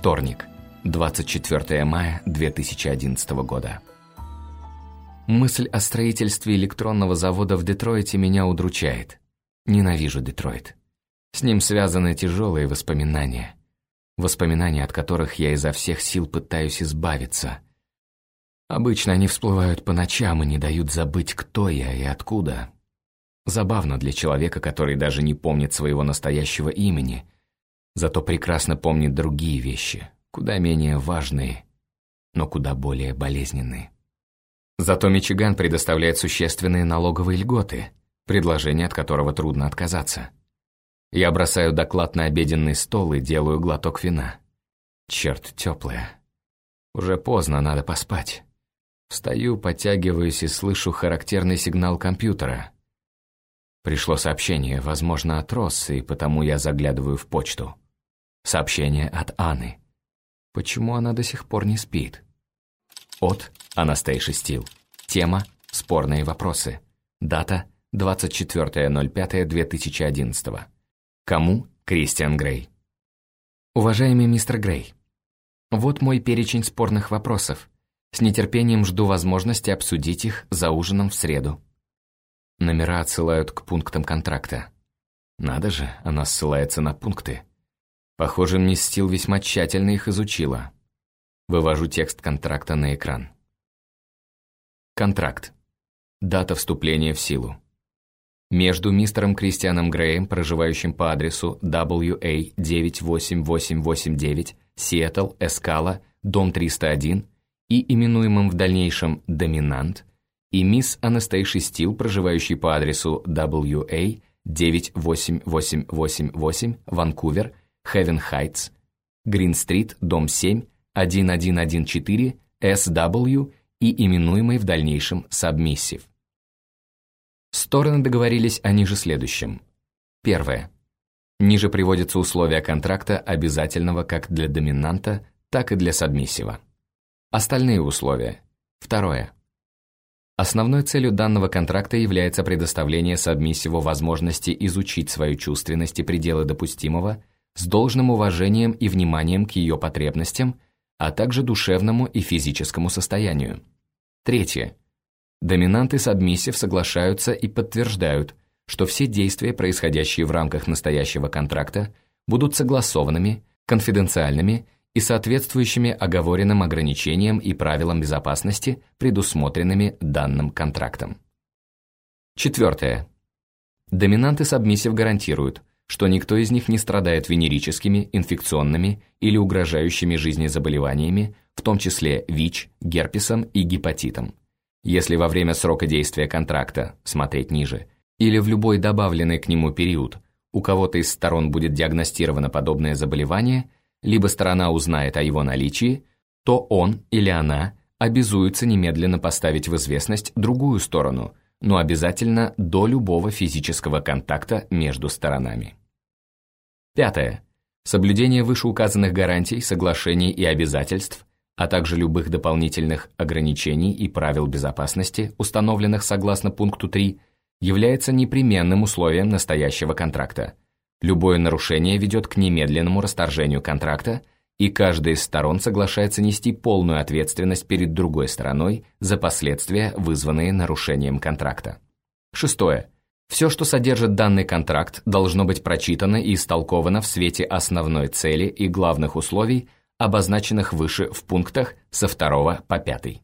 Вторник, 24 мая 2011 года. Мысль о строительстве электронного завода в Детройте меня удручает. Ненавижу Детройт. С ним связаны тяжелые воспоминания. Воспоминания, от которых я изо всех сил пытаюсь избавиться. Обычно они всплывают по ночам и не дают забыть, кто я и откуда. Забавно для человека, который даже не помнит своего настоящего имени, зато прекрасно помнит другие вещи, куда менее важные, но куда более болезненные. Зато Мичиган предоставляет существенные налоговые льготы, предложение от которого трудно отказаться. Я бросаю доклад на обеденный стол и делаю глоток вина. Черт, теплое. Уже поздно, надо поспать. Встаю, подтягиваюсь и слышу характерный сигнал компьютера. Пришло сообщение, возможно, от Росс, и потому я заглядываю в почту. Сообщение от Анны. Почему она до сих пор не спит? От Анастейши Стил. Тема «Спорные вопросы». Дата 24.05.2011. Кому? Кристиан Грей. Уважаемый мистер Грей, вот мой перечень спорных вопросов. С нетерпением жду возможности обсудить их за ужином в среду. Номера отсылают к пунктам контракта. Надо же, она ссылается на пункты. Похоже, мисс Стил весьма тщательно их изучила. Вывожу текст контракта на экран. Контракт. Дата вступления в силу. Между мистером Кристианом Греем, проживающим по адресу WA 98889, Сиэтл, Эскала, дом 301, и именуемым в дальнейшем «Доминант», и мисс Анастейши Стил, проживающей по адресу WA 98888, Ванкувер, Хевен Хайтс, Грин-стрит, дом 7, 1114, SW, и именуемый в дальнейшем «Submissive». Стороны договорились о ниже следующем. Первое. Ниже приводятся условия контракта, обязательного как для доминанта, так и для сабмиссива. Остальные условия. Второе. Основной целью данного контракта является предоставление сабмиссиву возможности изучить свою чувственность и пределы допустимого с должным уважением и вниманием к ее потребностям, а также душевному и физическому состоянию. Третье. Доминант и сабмиссив соглашаются и подтверждают, что все действия, происходящие в рамках настоящего контракта, будут согласованными, конфиденциальными и соответствующими оговоренным ограничениям и правилам безопасности, предусмотренными данным контрактом. Четвертое. Доминант и сабмиссив гарантируют, что никто из них не страдает венерическими, инфекционными или угрожающими жизни заболеваниями, в том числе ВИЧ, герпесом и гепатитом. Если во время срока действия контракта, смотреть ниже, или в любой добавленный к нему период, у кого-то из сторон будет диагностировано подобное заболевание, либо сторона узнает о его наличии, то он или она обязуется немедленно поставить в известность другую сторону, но обязательно до любого физического контакта между сторонами. Пятое. Соблюдение вышеуказанных гарантий, соглашений и обязательств, а также любых дополнительных ограничений и правил безопасности, установленных согласно пункту 3, является непременным условием настоящего контракта. Любое нарушение ведет к немедленному расторжению контракта, и каждая из сторон соглашается нести полную ответственность перед другой стороной за последствия, вызванные нарушением контракта. Шестое. Все, что содержит данный контракт, должно быть прочитано и истолковано в свете основной цели и главных условий, обозначенных выше в пунктах со 2 по 5.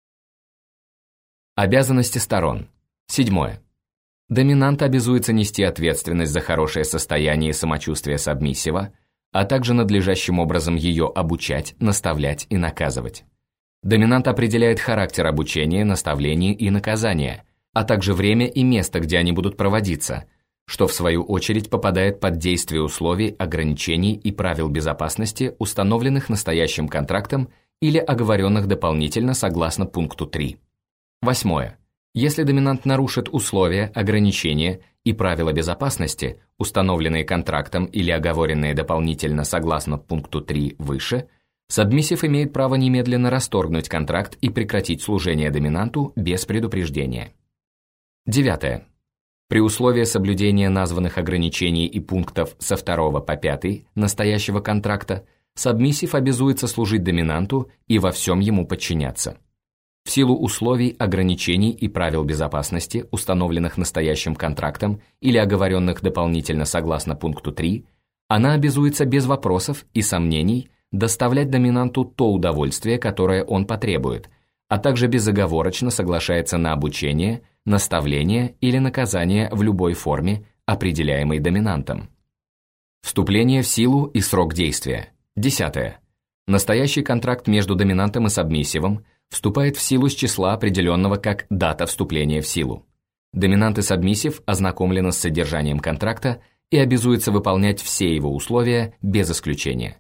Обязанности сторон. Седьмое. Доминант обязуется нести ответственность за хорошее состояние и самочувствие сабмиссива, а также надлежащим образом ее обучать, наставлять и наказывать. Доминант определяет характер обучения, наставлений и наказания, а также время и место, где они будут проводиться, что в свою очередь попадает под действие условий, ограничений и правил безопасности, установленных настоящим контрактом или оговоренных дополнительно согласно пункту 3. Восьмое. Если доминант нарушит условия, ограничения и правила безопасности, установленные контрактом или оговоренные дополнительно согласно пункту 3 выше, сабмиссив имеет право немедленно расторгнуть контракт и прекратить служение доминанту без предупреждения. Девятое. При условии соблюдения названных ограничений и пунктов со 2 по 5 настоящего контракта, сабмиссив обязуется служить доминанту и во всем ему подчиняться. В силу условий, ограничений и правил безопасности, установленных настоящим контрактом или оговоренных дополнительно согласно пункту 3, она обязуется без вопросов и сомнений доставлять доминанту то удовольствие, которое он потребует, а также безоговорочно соглашается на обучение, наставление или наказание в любой форме, определяемой доминантом. Вступление в силу и срок действия. 10. Настоящий контракт между доминантом и сабмиссивом вступает в силу с числа, определенного как дата вступления в силу. Доминант и сабмиссив ознакомлены с содержанием контракта и обязуется выполнять все его условия без исключения.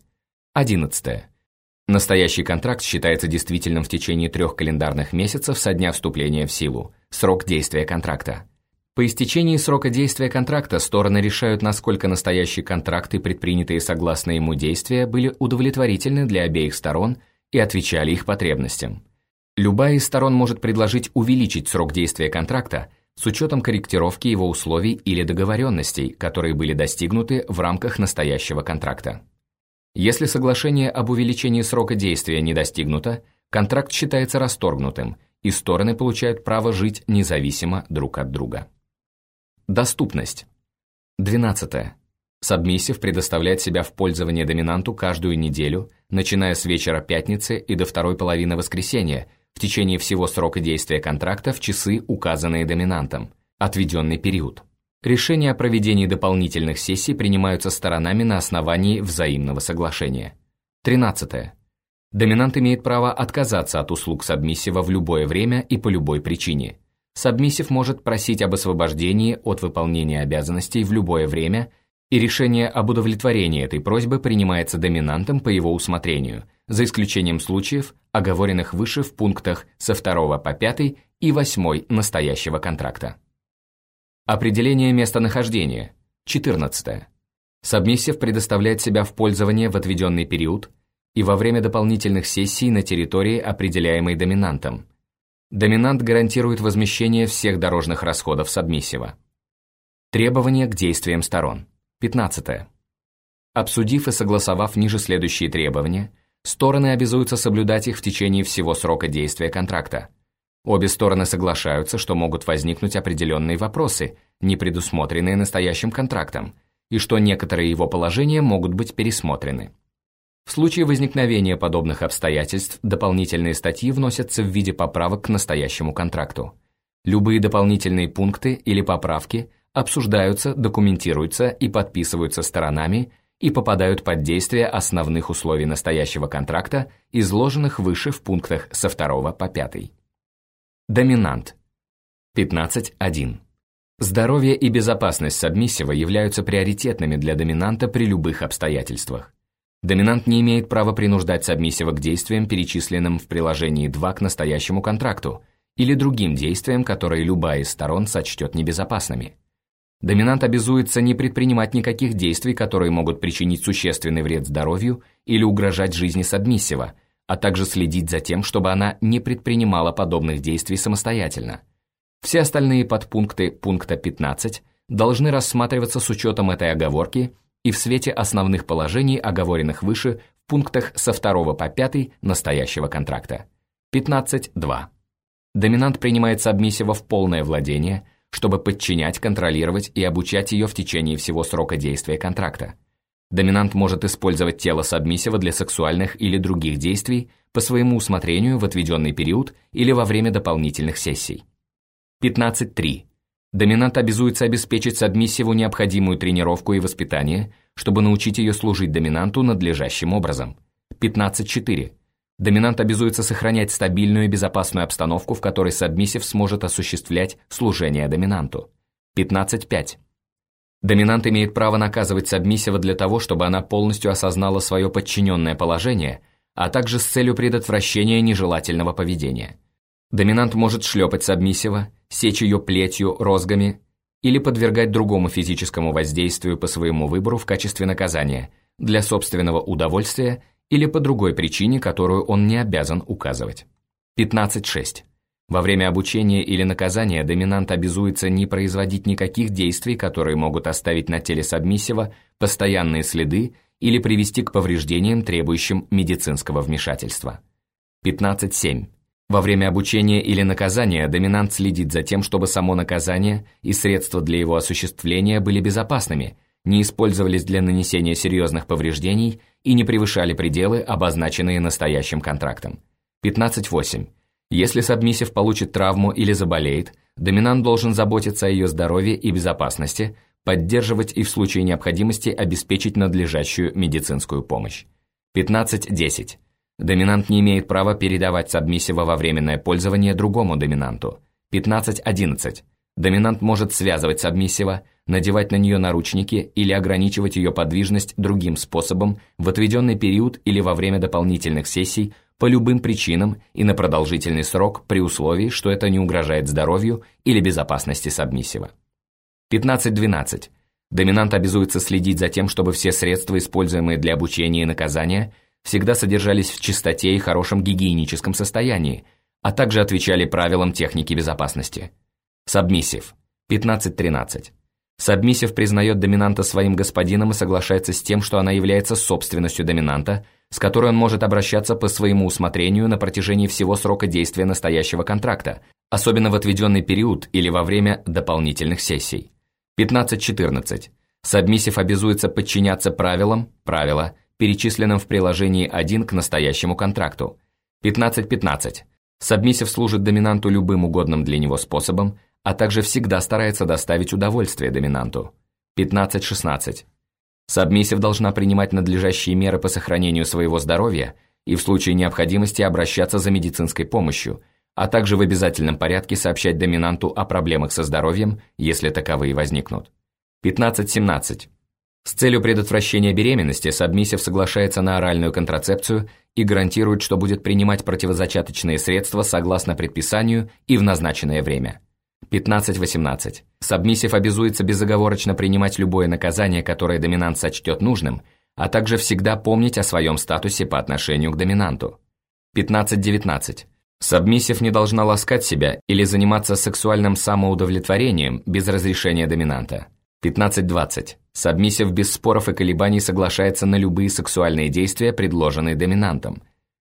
11. Настоящий контракт считается действительным в течение 3 календарных месяцев со дня вступления в силу, срок действия контракта. По истечении срока действия контракта стороны решают, насколько настоящий контракт и предпринятые согласно ему действия были удовлетворительны для обеих сторон и отвечали их потребностям. Любая из сторон может предложить увеличить срок действия контракта с учетом корректировки его условий или договоренностей, которые были достигнуты в рамках настоящего контракта. Если соглашение об увеличении срока действия не достигнуто, контракт считается расторгнутым, и стороны получают право жить независимо друг от друга. Доступность. 12. Сабмиссив предоставляет себя в пользование доминанту каждую неделю, начиная с вечера пятницы и до второй половины воскресенья, в течение всего срока действия контракта в часы, указанные доминантом, отведенный период. Решения о проведении дополнительных сессий принимаются сторонами на основании взаимного соглашения. 13. Доминант имеет право отказаться от услуг сабмиссива в любое время и по любой причине. Сабмиссив может просить об освобождении от выполнения обязанностей в любое время, и решение об удовлетворении этой просьбы принимается доминантом по его усмотрению, за исключением случаев, оговоренных выше в пунктах со 2 по 5 и 8 настоящего контракта. Определение местонахождения. 14. Сабмиссив предоставляет себя в пользование в отведенный период и во время дополнительных сессий на территории, определяемой доминантом. Доминант гарантирует возмещение всех дорожных расходов сабмиссива. Требования к действиям сторон. 15. Обсудив и согласовав ниже следующие требования, стороны обязуются соблюдать их в течение всего срока действия контракта. Обе стороны соглашаются, что могут возникнуть определенные вопросы, не предусмотренные настоящим контрактом, и что некоторые его положения могут быть пересмотрены. В случае возникновения подобных обстоятельств дополнительные статьи вносятся в виде поправок к настоящему контракту. Любые дополнительные пункты или поправки обсуждаются, документируются и подписываются сторонами и попадают под действие основных условий настоящего контракта, изложенных выше в пунктах со 2 по 5. Доминант. 15.1. Здоровье и безопасность сабмиссива являются приоритетными для доминанта при любых обстоятельствах. Доминант не имеет права принуждать сабмиссива к действиям, перечисленным в приложении 2 к настоящему контракту, или другим действиям, которые любая из сторон сочтет небезопасными. Доминант обязуется не предпринимать никаких действий, которые могут причинить существенный вред здоровью или угрожать жизни сабмиссива, а также следить за тем, чтобы она не предпринимала подобных действий самостоятельно. Все остальные подпункты пункта 15 должны рассматриваться с учетом этой оговорки и в свете основных положений, оговоренных выше в пунктах со 2 по 5 настоящего контракта. 15.2. Доминант принимает сабмиссива в полное владение, чтобы подчинять, контролировать и обучать ее в течение всего срока действия контракта. Доминант может использовать тело сабмиссива для сексуальных или других действий по своему усмотрению в отведенный период или во время дополнительных сессий. 15.3. Доминант обязуется обеспечить сабмиссиву необходимую тренировку и воспитание, чтобы научить ее служить доминанту надлежащим образом. 15.4. Доминант обязуется сохранять стабильную и безопасную обстановку, в которой сабмиссив сможет осуществлять служение доминанту. 15.5. Доминант имеет право наказывать сабмиссива для того, чтобы она полностью осознала свое подчиненное положение, а также с целью предотвращения нежелательного поведения. Доминант может шлепать сабмиссива, сечь ее плетью, розгами или подвергать другому физическому воздействию по своему выбору в качестве наказания, для собственного удовольствия или по другой причине, которую он не обязан указывать. 15.6. Во время обучения или наказания доминант обязуется не производить никаких действий, которые могут оставить на теле сабмиссива постоянные следы или привести к повреждениям, требующим медицинского вмешательства. 15.7. Во время обучения или наказания доминант следит за тем, чтобы само наказание и средства для его осуществления были безопасными, не использовались для нанесения серьезных повреждений и не превышали пределы, обозначенные настоящим контрактом. 15.8. Если сабмиссив получит травму или заболеет, доминант должен заботиться о ее здоровье и безопасности, поддерживать и в случае необходимости обеспечить надлежащую медицинскую помощь. 15.10. Доминант не имеет права передавать сабмиссива во временное пользование другому доминанту. 15.11. Доминант может связывать сабмиссива, надевать на нее наручники или ограничивать ее подвижность другим способом в отведенный период или во время дополнительных сессий по любым причинам и на продолжительный срок при условии, что это не угрожает здоровью или безопасности сабмиссива. 15.12. Доминант обязуется следить за тем, чтобы все средства, используемые для обучения и наказания, всегда содержались в чистоте и хорошем гигиеническом состоянии, а также отвечали правилам техники безопасности. Сабмиссив. 15.13. Сабмиссив признает доминанта своим господином и соглашается с тем, что она является собственностью доминанта, с которой он может обращаться по своему усмотрению на протяжении всего срока действия настоящего контракта, особенно в отведенный период или во время дополнительных сессий. 15.14. Сабмиссив обязуется подчиняться правилам, перечисленным в приложении 1 к настоящему контракту. 15.15. Сабмиссив служит доминанту любым угодным для него способом, а также всегда старается доставить удовольствие доминанту. 15.16. Сабмиссив должна принимать надлежащие меры по сохранению своего здоровья и в случае необходимости обращаться за медицинской помощью, а также в обязательном порядке сообщать доминанту о проблемах со здоровьем, если таковые возникнут. 15.17. С целью предотвращения беременности сабмиссив соглашается на оральную контрацепцию и гарантирует, что будет принимать противозачаточные средства согласно предписанию и в назначенное время. 15.18. Сабмиссив обязуется безоговорочно принимать любое наказание, которое доминант сочтет нужным, а также всегда помнить о своем статусе по отношению к доминанту. 15.19. Сабмиссив не должна ласкать себя или заниматься сексуальным самоудовлетворением без разрешения доминанта. 15.20. Сабмиссив без споров и колебаний соглашается на любые сексуальные действия, предложенные доминантом.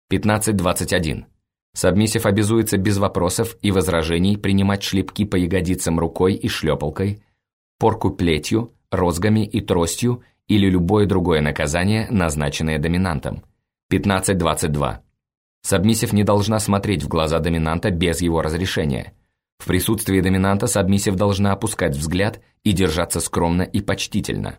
15.21. Сабмиссив обязуется без вопросов и возражений принимать шлепки по ягодицам рукой и шлепалкой, порку плетью, розгами и тростью или любое другое наказание, назначенное доминантом. 15.22. Сабмиссив не должна смотреть в глаза доминанта без его разрешения. В присутствии доминанта сабмиссив должна опускать взгляд и держаться скромно и почтительно.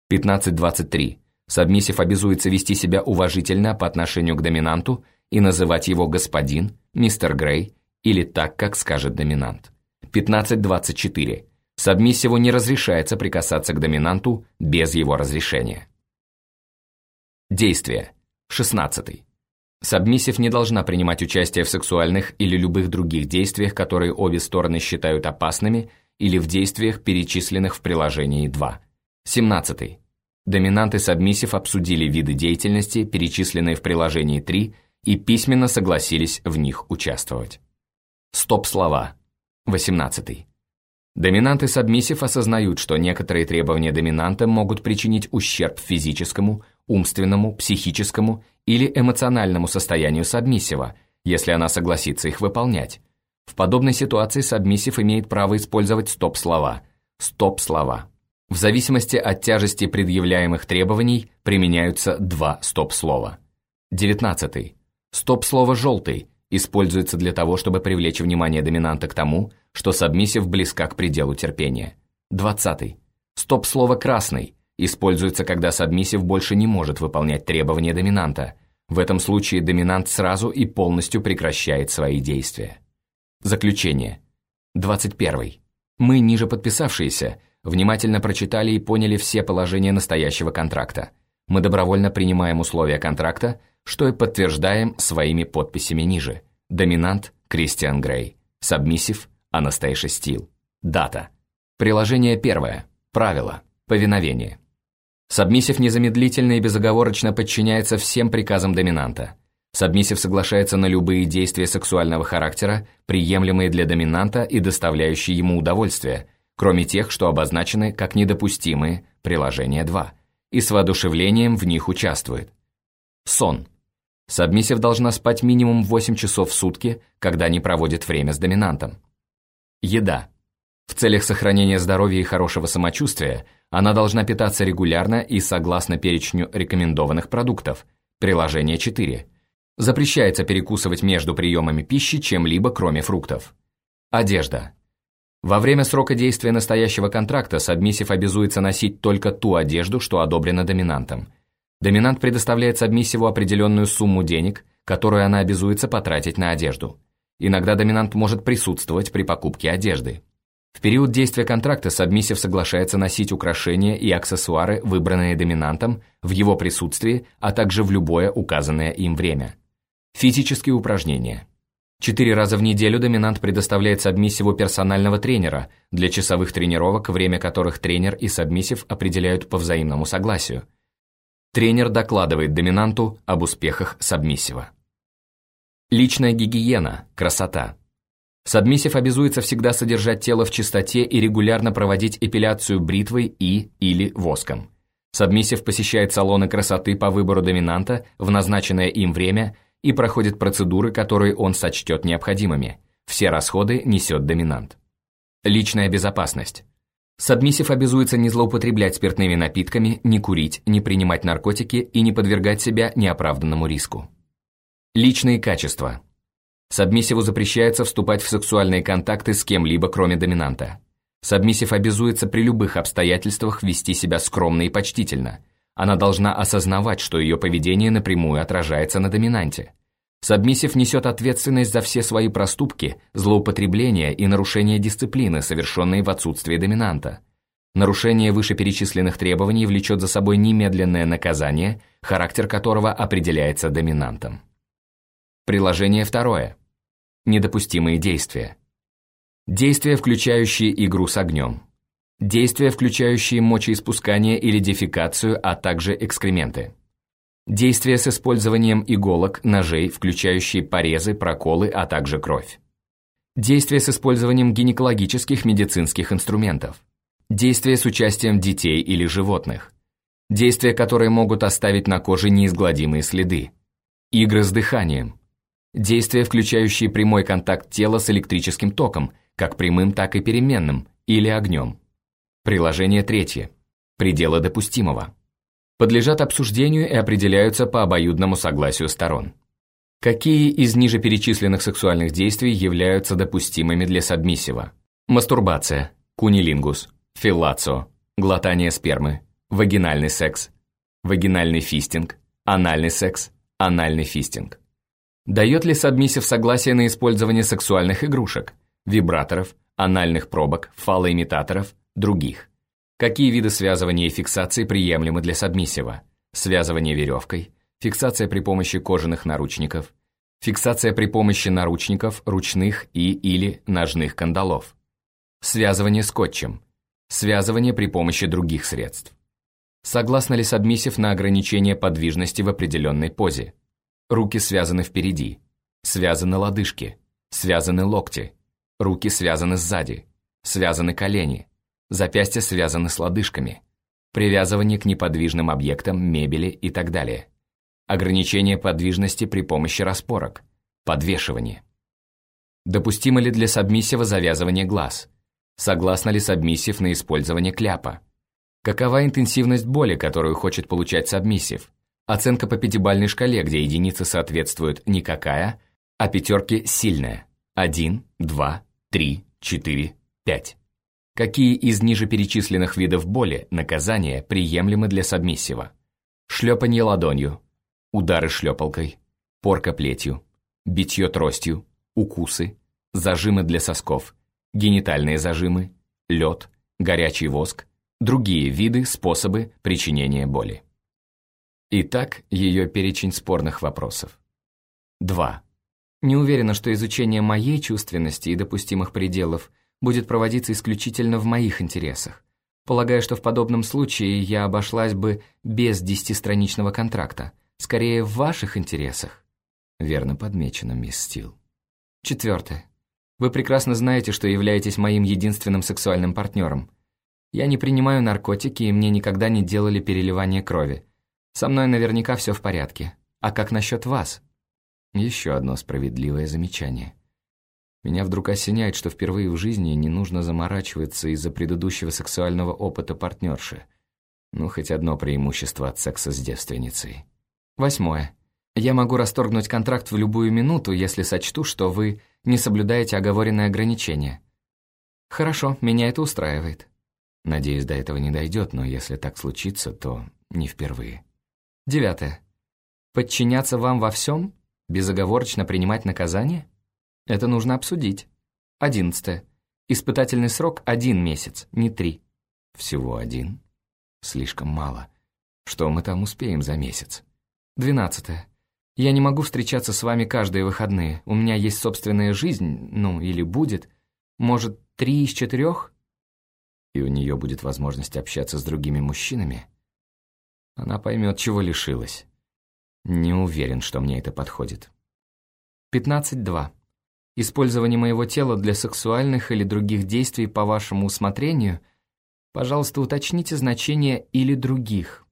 15.23. Сабмиссив обязуется вести себя уважительно по отношению к доминанту и называть его господин, мистер Грей или так, как скажет доминант. 15.24. Сабмиссиву не разрешается прикасаться к доминанту без его разрешения. Действие. 16. Сабмиссив не должна принимать участие в сексуальных или любых других действиях, которые обе стороны считают опасными, или в действиях, перечисленных в приложении 2. 17. Доминант и сабмиссив обсудили виды деятельности, перечисленные в приложении 3, и письменно согласились в них участвовать. Стоп-слова. 18. Доминант и сабмиссив осознают, что некоторые требования доминанта могут причинить ущерб физическому, умственному, психическому или эмоциональному состоянию сабмиссива, если она согласится их выполнять. В подобной ситуации сабмиссив имеет право использовать стоп-слова. Стоп-слова. В зависимости от тяжести предъявляемых требований применяются два стоп-слова. 19. Стоп-слово «желтый» используется для того, чтобы привлечь внимание доминанта к тому, что сабмиссив близка к пределу терпения. 20. Стоп-слово «красный» используется, когда сабмиссив больше не может выполнять требования доминанта. В этом случае доминант сразу и полностью прекращает свои действия. Заключение. 21. Мы, ниже подписавшиеся, внимательно прочитали и поняли все положения настоящего контракта. Мы добровольно принимаем условия контракта, что и подтверждаем своими подписями ниже. Доминант – Кристиан Грей. Сабмиссив – Анастейша Стил. Дата. Приложение 1. Правила. Повиновение. Сабмиссив незамедлительно и безоговорочно подчиняется всем приказам доминанта. Сабмиссив соглашается на любые действия сексуального характера, приемлемые для доминанта и доставляющие ему удовольствие, кроме тех, что обозначены как недопустимые, приложение 2, и с воодушевлением в них участвует. Сон. Сабмиссив должна спать минимум 8 часов в сутки, когда не проводит время с доминантом. Еда. В целях сохранения здоровья и хорошего самочувствия она должна питаться регулярно и согласно перечню рекомендованных продуктов. Приложение 4. Запрещается перекусывать между приемами пищи чем-либо, кроме фруктов. Одежда. Во время срока действия настоящего контракта сабмиссив обязуется носить только ту одежду, что одобрена доминантом. Доминант предоставляет сабмиссиву определенную сумму денег, которую она обязуется потратить на одежду. Иногда доминант может присутствовать при покупке одежды. В период действия контракта сабмиссив соглашается носить украшения и аксессуары, выбранные доминантом, в его присутствии, а также в любое указанное им время. Физические упражнения. 4 раза в неделю доминант предоставляет сабмиссиву персонального тренера для часовых тренировок, время которых тренер и сабмиссив определяют по взаимному согласию. Тренер докладывает доминанту об успехах сабмиссива. Личная гигиена, красота. Сабмиссив обязуется всегда содержать тело в чистоте и регулярно проводить эпиляцию бритвой или воском. Сабмиссив посещает салоны красоты по выбору доминанта в назначенное им время и проходит процедуры, которые он сочтет необходимыми. Все расходы несет доминант. Личная безопасность. Сабмиссив обязуется не злоупотреблять спиртными напитками, не курить, не принимать наркотики и не подвергать себя неоправданному риску. Личные качества. Сабмиссиву запрещается вступать в сексуальные контакты с кем-либо, кроме доминанта. Сабмиссив обязуется при любых обстоятельствах вести себя скромно и почтительно. Она должна осознавать, что ее поведение напрямую отражается на доминанте. Сабмиссив несет ответственность за все свои проступки, злоупотребления и нарушения дисциплины, совершенные в отсутствии доминанта. Нарушение вышеперечисленных требований влечет за собой немедленное наказание, характер которого определяется доминантом. Приложение 2. Недопустимые действия. Действия, включающие игру с огнем. Действия, включающие мочеиспускание или дефекацию, а также экскременты. Действия с использованием иголок, ножей, включающие порезы, проколы, а также кровь. Действия с использованием гинекологических медицинских инструментов. Действия с участием детей или животных. Действия, которые могут оставить на коже неизгладимые следы. Игры с дыханием. Действия, включающие прямой контакт тела с электрическим током, как прямым, так и переменным, или огнем. Приложение 3. Пределы допустимого. Подлежат обсуждению и определяются по обоюдному согласию сторон. Какие из ниже перечисленных сексуальных действий являются допустимыми для сабмиссива? Мастурбация, кунилингус, феллацио, глотание спермы, вагинальный секс, вагинальный фистинг, анальный секс, анальный фистинг. Дает ли сабмиссив согласие на использование сексуальных игрушек, вибраторов, анальных пробок, фалоимитаторов, других? Какие виды связывания и фиксации приемлемы для сабмиссива? Связывание веревкой, фиксация при помощи кожаных наручников, фиксация при помощи наручников, ручных или ножных кандалов, связывание скотчем, связывание при помощи других средств. Согласна ли сабмиссив на ограничение подвижности в определенной позе? Руки связаны впереди, связаны лодыжки, связаны локти, руки связаны сзади, связаны колени, запястья связаны с лодыжками, привязывание к неподвижным объектам, мебели и так далее. Ограничение подвижности при помощи распорок, подвешивание. Допустимо ли для сабмиссива завязывание глаз? Согласна ли сабмиссив на использование кляпа? Какова интенсивность боли, которую хочет получать сабмиссив? Оценка по пятибалльной шкале, где единицы соответствуют никакая, а пятерки сильная. 1, 2, 3, 4, 5. Какие из ниже перечисленных видов боли, наказания приемлемы для сабмиссива? Шлепанье ладонью, удары шлепалкой, порка плетью, битье тростью, укусы, зажимы для сосков, генитальные зажимы, лед, горячий воск, другие виды, способы причинения боли. Итак, ее перечень спорных вопросов. 2. Не уверена, что изучение моей чувственности и допустимых пределов будет проводиться исключительно в моих интересах. Полагаю, что в подобном случае я обошлась бы без 10-страничного контракта. Скорее, в ваших интересах. Верно подмечено, мисс Стил. 4. Вы прекрасно знаете, что являетесь моим единственным сексуальным партнером. Я не принимаю наркотики, и мне никогда не делали переливание крови. Со мной наверняка все в порядке. А как насчет вас?» Еще одно справедливое замечание. Меня вдруг осеняет, что впервые в жизни не нужно заморачиваться из-за предыдущего сексуального опыта партнерши. Ну, хоть одно преимущество от секса с девственницей. 8. Я могу расторгнуть контракт в любую минуту, если сочту, что вы не соблюдаете оговоренные ограничения. Хорошо, меня это устраивает. Надеюсь, до этого не дойдет, но если так случится, то не впервые. 9. Подчиняться вам во всем? Безоговорочно принимать наказание? Это нужно обсудить. 11. Испытательный срок 1 месяц, не 3. Всего 1? Слишком мало. Что мы там успеем за месяц? 12. Я не могу встречаться с вами каждые выходные. У меня есть собственная жизнь, ну, или будет. Может, 3 из 4? И у нее будет возможность общаться с другими мужчинами? Она поймет, чего лишилась. Не уверен, что мне это подходит. 15.2. Использование моего тела для сексуальных или других действий по вашему усмотрению. Пожалуйста, уточните значение «или других».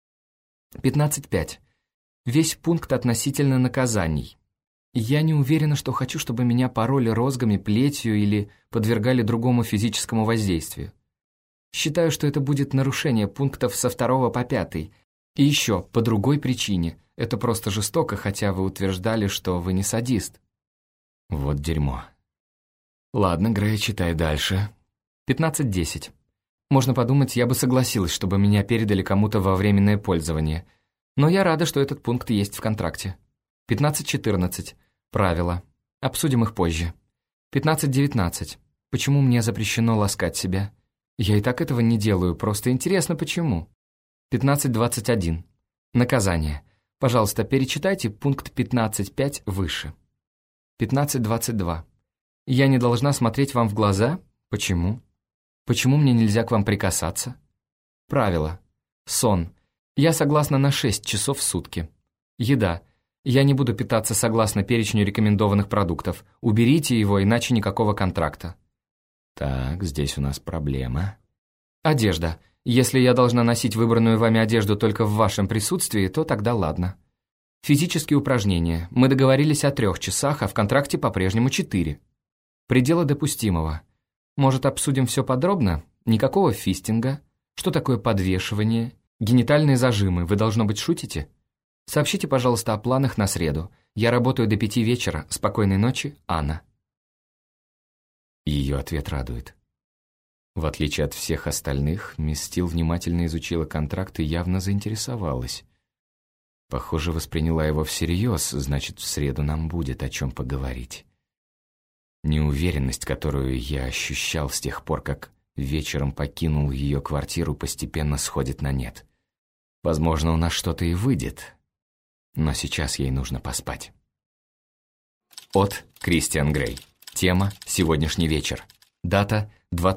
15.5. Весь пункт относительно наказаний. Я не уверена, что хочу, чтобы меня пороли розгами, плетью или подвергали другому физическому воздействию. Считаю, что это будет нарушение пунктов со 2 по 5. И еще, по другой причине. Это просто жестоко, хотя вы утверждали, что вы не садист. Вот дерьмо. Ладно, Грей, читай дальше. 15.10. Можно подумать, я бы согласилась, чтобы меня передали кому-то во временное пользование. Но я рада, что этот пункт есть в контракте. 15.14. Правила. Обсудим их позже. 15.19. Почему мне запрещено ласкать себя? Я и так этого не делаю, просто интересно, почему. 15.21. Наказание. Пожалуйста, перечитайте пункт 15.5 выше. 15.22. Я не должна смотреть вам в глаза? Почему? Почему мне нельзя к вам прикасаться? Правило. Сон. Я согласна на 6 часов в сутки. Еда. Я не буду питаться согласно перечню рекомендованных продуктов. Уберите его, иначе никакого контракта. Так, здесь у нас проблема. Одежда. Если я должна носить выбранную вами одежду только в вашем присутствии, то тогда ладно. Физические упражнения. Мы договорились о 3 часах, а в контракте по-прежнему 4. Пределы допустимого. Может, обсудим все подробно? Никакого фистинга. Что такое подвешивание? Генитальные зажимы. Вы, должно быть, шутите? Сообщите, пожалуйста, о планах на среду. Я работаю до 5 вечера. Спокойной ночи, Анна. Ее ответ радует. В отличие от всех остальных, мисс Стил внимательно изучила контракт и явно заинтересовалась. Похоже, восприняла его всерьез, значит, в среду нам будет о чем поговорить. Неуверенность, которую я ощущал с тех пор, как вечером покинул ее квартиру, постепенно сходит на нет. Возможно, у нас что-то и выйдет, но сейчас ей нужно поспать. От Кристиан Грей. Тема «Сегодняшний вечер». Дата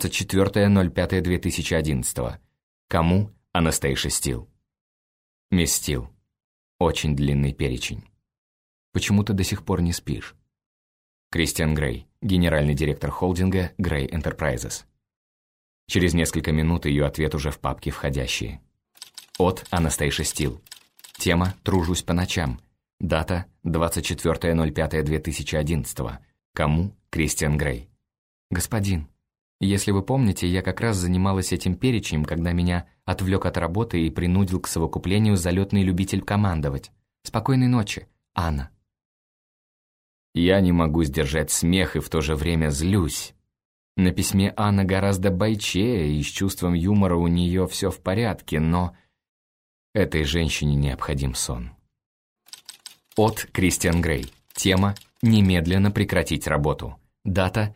24.05.2011. Кому? Анастейша Стил. Мисс Стил. Очень длинный перечень. Почему ты до сих пор не спишь? Кристиан Грей, генеральный директор холдинга Грей Enterprises. Через несколько минут ее ответ уже в папке «Входящие». От Анастейша Стил. Тема «Тружусь по ночам». Дата 24.05.2011. Кому? Кристиан Грей. Господин, если вы помните, я как раз занималась этим перечнем, когда меня отвлек от работы и принудил к совокуплению залетный любитель командовать. Спокойной ночи, Анна. Я не могу сдержать смех и в то же время злюсь. На письме Анна гораздо бойчее, и с чувством юмора у нее все в порядке, но этой женщине необходим сон. От Кристиан Грей. Тема «Немедленно прекратить работу». Дата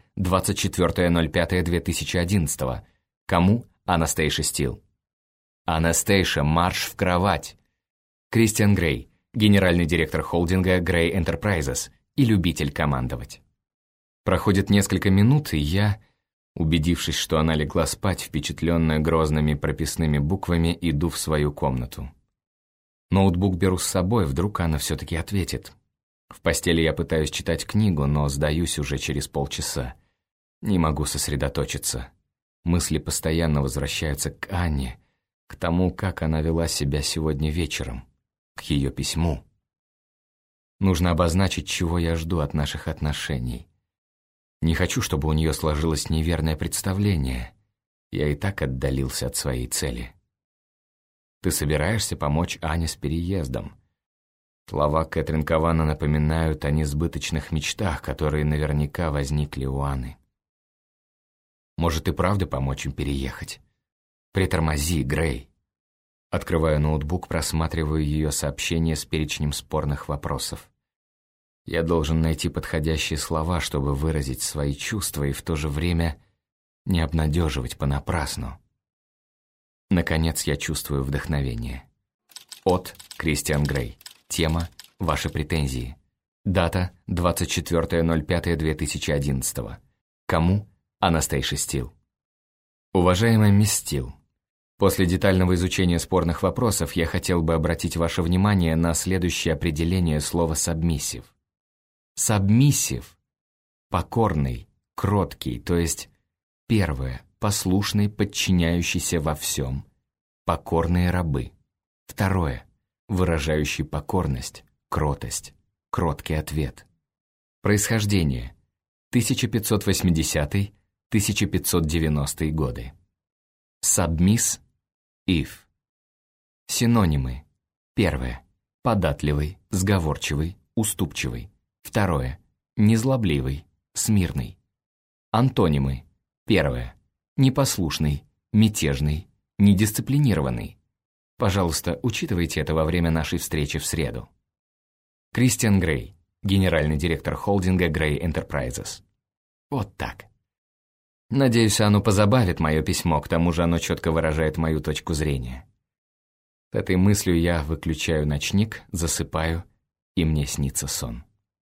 24.05.2011. Кому? Анастейша Стил. Анастейша, марш в кровать. Кристиан Грей, генеральный директор холдинга Грей Enterprises и любитель командовать. Проходит несколько минут, и я, убедившись, что она легла спать, впечатленная грозными прописными буквами, иду в свою комнату. Ноутбук беру с собой, вдруг она все-таки ответит. В постели я пытаюсь читать книгу, но сдаюсь уже через полчаса. Не могу сосредоточиться. Мысли постоянно возвращаются к Анне, к тому, как она вела себя сегодня вечером, к ее письму. Нужно обозначить, чего я жду от наших отношений. Не хочу, чтобы у нее сложилось неверное представление. Я и так отдалился от своей цели. Ты собираешься помочь Ане с переездом. Слова Кэтрин Кавана напоминают о несбыточных мечтах, которые наверняка возникли у Анны. Может и правда помочь им переехать? Притормози, Грей. Открываю ноутбук, просматриваю ее сообщение с перечнем спорных вопросов. Я должен найти подходящие слова, чтобы выразить свои чувства и в то же время не обнадеживать понапрасну. Наконец я чувствую вдохновение. От Кристиан Грей. Тема «Ваши претензии». Дата 24.05.2011. Кому? Анастейша Стил. Уважаемая мисс Стил, после детального изучения спорных вопросов я хотел бы обратить ваше внимание на следующее определение слова «submissive». Submissive – покорный, кроткий, то есть первое – послушный, подчиняющийся во всем, покорные рабы. Второе – выражающий покорность, кротость, кроткий ответ. Происхождение – 1580-1590 годы. Submiss – if. Синонимы. Первое – податливый, сговорчивый, уступчивый. Второе – незлобливый, смирный. Антонимы. Первое – непослушный, мятежный, недисциплинированный. Пожалуйста, учитывайте это во время нашей встречи в среду. Кристиан Грей, генеральный директор холдинга Грей Enterprises. Вот так. Надеюсь, оно позабавит мое письмо, к тому же оно четко выражает мою точку зрения. С этой мыслью я выключаю ночник, засыпаю, и мне снится сон.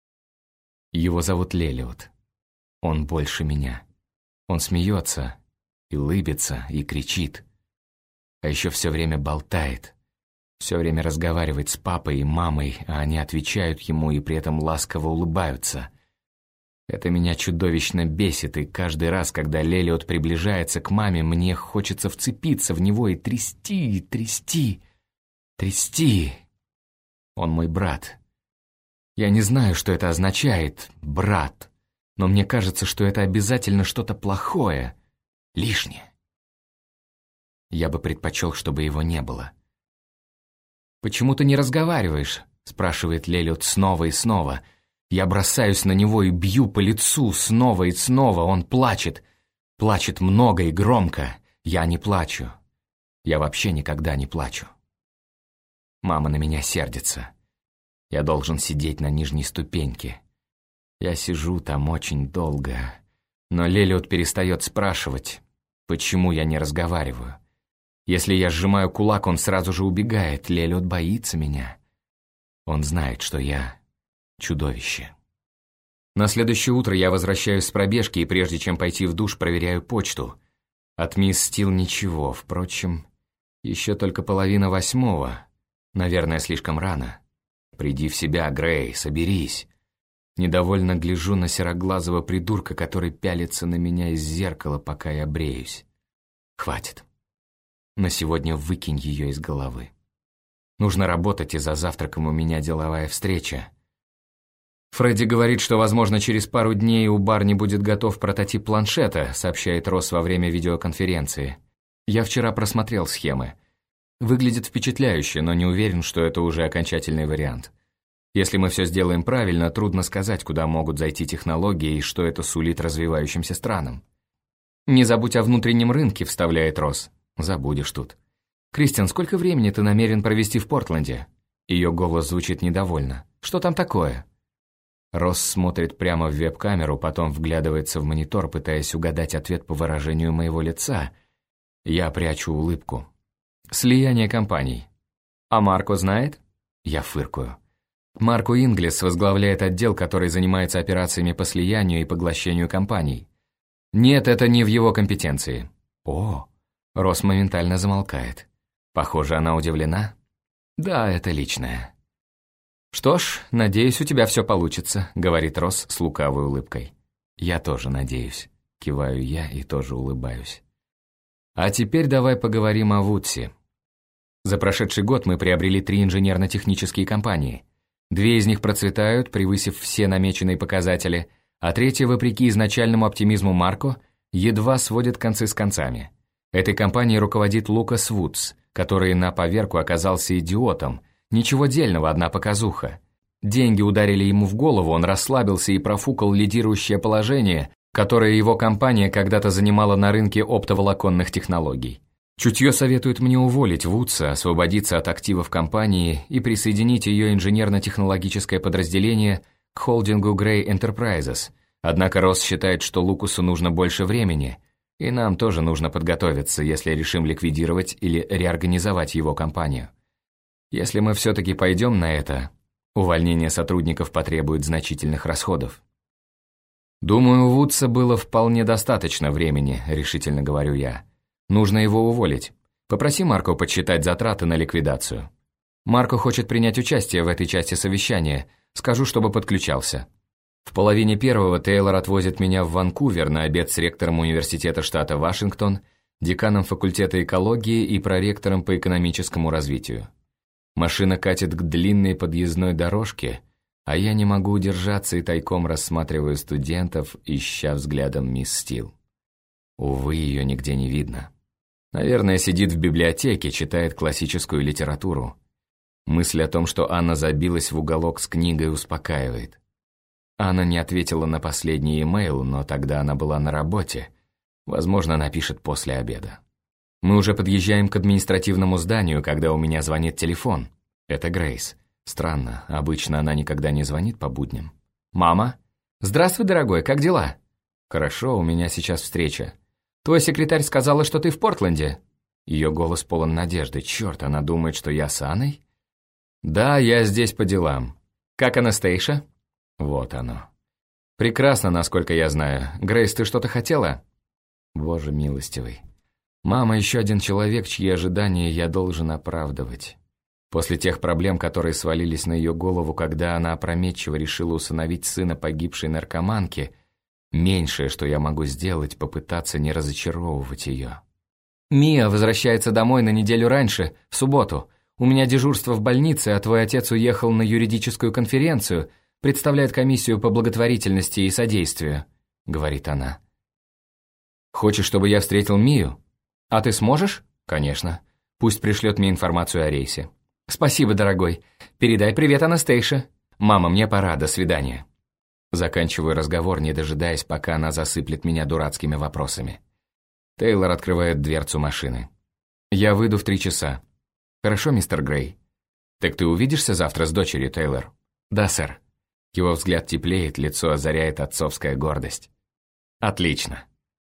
Его зовут Лелиот. Он больше меня. Он смеется, и улыбится, и кричит. А еще все время болтает. Все время разговаривает с папой и мамой, а они отвечают ему и при этом ласково улыбаются. Это меня чудовищно бесит, и каждый раз, когда Лелиот приближается к маме, мне хочется вцепиться в него и трясти, трясти, трясти. Он мой брат. Я не знаю, что это означает, брат, но мне кажется, что это обязательно что-то плохое, лишнее. Я бы предпочел, чтобы его не было. «Почему ты не разговариваешь?» — спрашивает Лелиот снова и снова. Я бросаюсь на него и бью по лицу снова и снова. Он плачет. Плачет много и громко. Я не плачу. Я вообще никогда не плачу. Мама на меня сердится. Я должен сидеть на нижней ступеньке. Я сижу там очень долго. Но Лелиот перестает спрашивать, почему я не разговариваю. Если я сжимаю кулак, он сразу же убегает. Лелиот боится меня. Он знает, что я чудовище. На следующее утро я возвращаюсь с пробежки и прежде чем пойти в душ, проверяю почту. От мисс Стил ничего, впрочем, еще только 7:30. Наверное, слишком рано. Приди в себя, Грей, соберись. Недовольно гляжу на сероглазого придурка, который пялится на меня из зеркала, пока я бреюсь. Хватит. На сегодня выкинь ее из головы. Нужно работать, и за завтраком у меня деловая встреча. Фредди говорит, что, возможно, через пару дней у Барни будет готов прототип планшета, сообщает Росс во время видеоконференции. Я вчера просмотрел схемы. Выглядит впечатляюще, но не уверен, что это уже окончательный вариант. Если мы все сделаем правильно, трудно сказать, куда могут зайти технологии и что это сулит развивающимся странам. «Не забудь о внутреннем рынке», — вставляет Росс. «Забудешь тут». «Кристиан, сколько времени ты намерен провести в Портленде?» Ее голос звучит недовольно. «Что там такое?» Росс смотрит прямо в веб-камеру, потом вглядывается в монитор, пытаясь угадать ответ по выражению моего лица. Я прячу улыбку. «Слияние компаний». «А Марко знает?» Я фыркаю. Марко Инглис возглавляет отдел, который занимается операциями по слиянию и поглощению компаний. Нет, это не в его компетенции. О, Росс моментально замолкает. Похоже, она удивлена. Да, это личное. «Что ж, надеюсь, у тебя все получится», — говорит Росс с лукавой улыбкой. «Я тоже надеюсь», — киваю я и тоже улыбаюсь. А теперь давай поговорим о Вудсе. За прошедший год мы приобрели 3 инженерно-технические компании. 2 из них процветают, превысив все намеченные показатели, а 3, вопреки изначальному оптимизму Марко, едва сводит концы с концами. Этой компанией руководит Лукас Вудс, который на поверку оказался идиотом. Ничего дельного, одна показуха. Деньги ударили ему в голову, он расслабился и профукал лидирующее положение, которое его компания когда-то занимала на рынке оптоволоконных технологий. Чутье советует мне уволить Вудса, освободиться от активов компании и присоединить ее инженерно-технологическое подразделение к холдингу Gray Enterprises. Однако Росс считает, что Лукасу нужно больше времени, и нам тоже нужно подготовиться, если решим ликвидировать или реорганизовать его компанию. Если мы все-таки пойдем на это, увольнение сотрудников потребует значительных расходов. «Думаю, у Вудса было вполне достаточно времени», — решительно говорю я. «Нужно его уволить. Попроси Марко подсчитать затраты на ликвидацию. Марко хочет принять участие в этой части совещания. Скажу, чтобы подключался». В 12:30 Тейлор отвозит меня в Ванкувер на обед с ректором университета штата Вашингтон, деканом факультета экологии и проректором по экономическому развитию. Машина катит к длинной подъездной дорожке, а я не могу удержаться и тайком рассматриваю студентов, ища взглядом мисс Стил. Увы, ее нигде не видно. Наверное, сидит в библиотеке, читает классическую литературу. Мысль о том, что Анна забилась в уголок с книгой, успокаивает. Анна не ответила на последний имейл, но тогда она была на работе. Возможно, напишет после обеда. Мы уже подъезжаем к административному зданию, когда у меня звонит телефон. Это Грейс. Странно, обычно она никогда не звонит по будням. «Мама? Здравствуй, дорогой, как дела?» «Хорошо, у меня сейчас встреча». «Твой секретарь сказала, что ты в Портленде?» Ее голос полон надежды. Черт, она думает, что я с Анной? «Да, я здесь по делам». «Как Анастейша?» Вот оно. «Прекрасно, насколько я знаю. Грейс, ты что-то хотела?» Боже милостивый. Мама еще один человек, чьи ожидания я должен оправдывать. После тех проблем, которые свалились на ее голову, когда она опрометчиво решила усыновить сына погибшей наркоманки, меньшее, что я могу сделать, попытаться не разочаровывать ее. «Мия возвращается домой на неделю раньше, в субботу. У меня дежурство в больнице, а твой отец уехал на юридическую конференцию, представляет комиссию по благотворительности и содействию», — говорит она. «Хочешь, чтобы я встретил Мию? А ты сможешь?» «Конечно. Пусть пришлет мне информацию о рейсе». «Спасибо, дорогой. Передай привет Анастейше». «Мама, мне пора, до свидания». Заканчиваю разговор, не дожидаясь, пока она засыплет меня дурацкими вопросами. Тейлор открывает дверцу машины. «Я выйду в 3 часа». «Хорошо, мистер Грей». «Так ты увидишься завтра с дочерью, Тейлор?» «Да, сэр». Его взгляд теплеет, лицо озаряет отцовская гордость. «Отлично».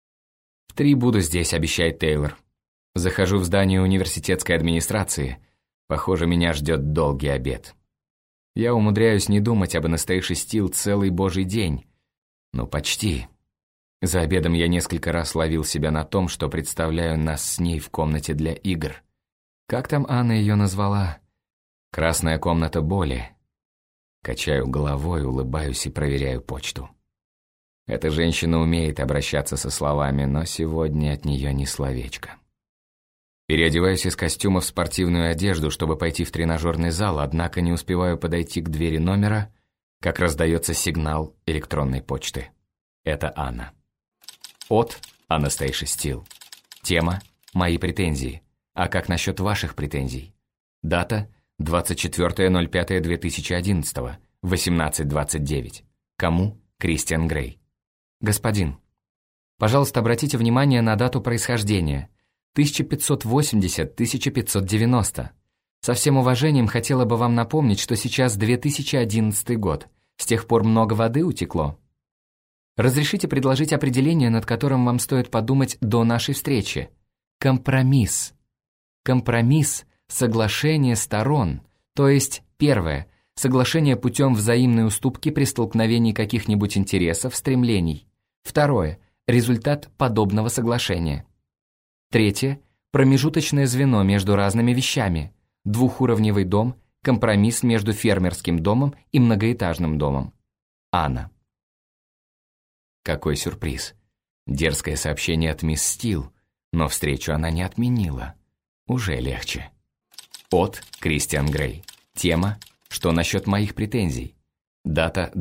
«В 3 буду здесь», — обещает Тейлор. Захожу в здание университетской администрации. Похоже, меня ждет долгий обед. Я умудряюсь не думать об Анастейше Стил целый божий день. Ну, почти. За обедом я несколько раз ловил себя на том, что представляю нас с ней в комнате для игр. Как там Анна ее назвала? «Красная комната боли». Качаю головой, улыбаюсь и проверяю почту. Эта женщина умеет обращаться со словами, но сегодня от нее ни словечко. Переодеваюсь из костюма в спортивную одежду, чтобы пойти в тренажерный зал, однако не успеваю подойти к двери номера, как раздается сигнал электронной почты. Это Анна. От Анастейши Стил. Тема «Мои претензии». А как насчет ваших претензий? Дата 24.05.2011, 18:29. Кому? Кристиан Грей. Господин, пожалуйста, обратите внимание на дату происхождения. 1580-1590. Со всем уважением хотела бы вам напомнить, что сейчас 2011 год. С тех пор много воды утекло. Разрешите предложить определение, над которым вам стоит подумать до нашей встречи. Компромисс. Компромисс – соглашение сторон. То есть, первое – соглашение путем взаимной уступки при столкновении каких-нибудь интересов, стремлений. Второе – результат подобного соглашения. Третье – промежуточное звено между разными вещами. Двухуровневый дом, компромисс между фермерским домом и многоэтажным домом. Анна. Какой сюрприз. Дерзкое сообщение от мисс Стил. Но встречу она не отменила. Уже легче. От Кристиан Грей. Тема «Что насчет моих претензий?» Дата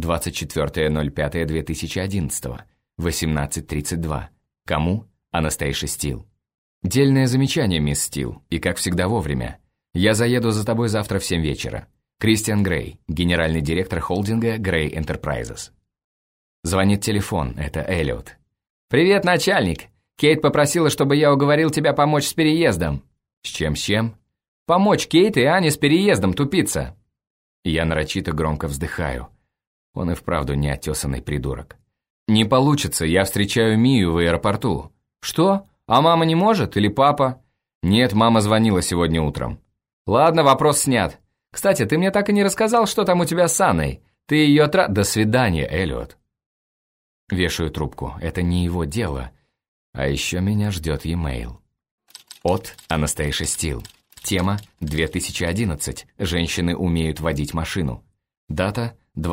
24.05.2011, 18:32. Кому? Анастейша Стил. Дельное замечание, мисс Стил, и как всегда вовремя. Я заеду за тобой завтра в 7 вечера. Кристиан Грей, генеральный директор холдинга Грей Enterprises. Звонит телефон, это Эллиот. «Привет, начальник! Кейт попросила, чтобы я уговорил тебя помочь с переездом». «С чем?» «Помочь Кейт и Ане с переездом, тупица!» Я нарочито громко вздыхаю. Он и вправду неотесанный придурок. «Не получится, я встречаю Мию в аэропорту». «Что? А мама не может? Или папа?» «Нет, мама звонила сегодня утром». «Ладно, вопрос снят. Кстати, ты мне так и не рассказал, что там у тебя с Анной. Ты ее До свидания, Эллиот». Вешаю трубку, это не его дело. А еще меня ждет e-mail. От Анастейша Стил. Тема 2011. Женщины умеют водить машину. Дата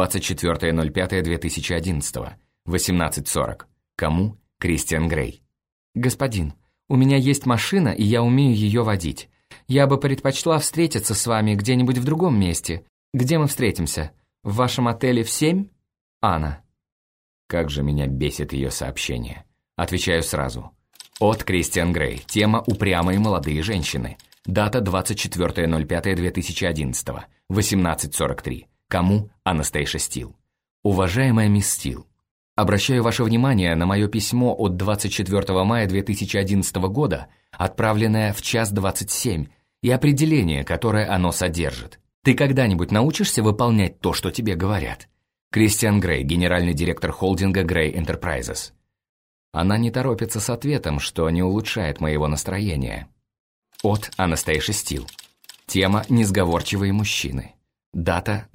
24.05.2011. 18:40. Кому? Кристиан Грей. «Господин, у меня есть машина, и я умею ее водить. Я бы предпочла встретиться с вами где-нибудь в другом месте. Где мы встретимся? В вашем отеле в 7? Анна». Как же меня бесит ее сообщение. Отвечаю сразу. От Кристиан Грей. Тема «Упрямые молодые женщины». Дата 24.05.2011. 18:43. Кому? Анастейша Стил. Уважаемая мисс Стил, обращаю ваше внимание на мое письмо от 24 мая 2011 года, отправленное в 1:27, и определение, которое оно содержит. Ты когда-нибудь научишься выполнять то, что тебе говорят? Кристиан Грей, генеральный директор холдинга Грей Enterprises. Она не торопится с ответом, что не улучшает моего настроения. От Анастейша Стил. Тема «Несговорчивые мужчины». Дата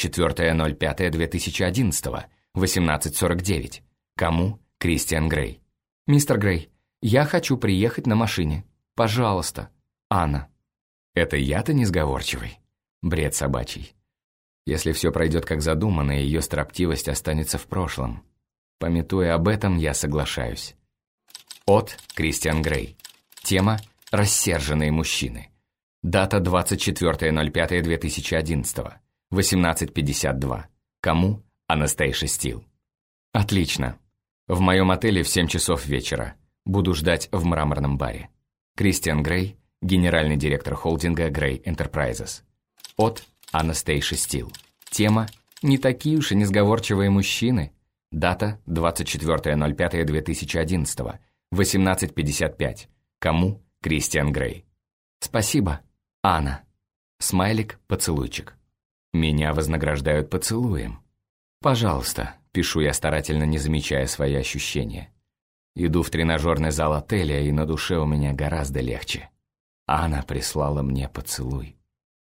24.05.2011, 18:49. Кому? Кристиан Грей. «Мистер Грей, я хочу приехать на машине. Пожалуйста. Анна». Это я-то несговорчивый? Бред собачий. Если все пройдет как задумано, ее строптивость останется в прошлом. Памятуя об этом, я соглашаюсь. От Кристиан Грей. Тема «Рассерженные мужчины». Дата 24.05.2011, 18:52. Кому? Анастейша Стил. Отлично. В моем отеле в 7 часов вечера. Буду ждать в мраморном баре. Кристиан Грей, генеральный директор холдинга Грей Enterprises. От Анастейша Стил. Тема «Не такие уж и несговорчивые мужчины». Дата 24.05.2011, 18:55. Кому? Кристиан Грей. Спасибо, Анна. Смайлик, поцелуйчик. Меня вознаграждают поцелуем. Пожалуйста, пишу я, старательно не замечая свои ощущения. Иду в тренажерный зал отеля, и на душе у меня гораздо легче. Анна прислала мне поцелуй.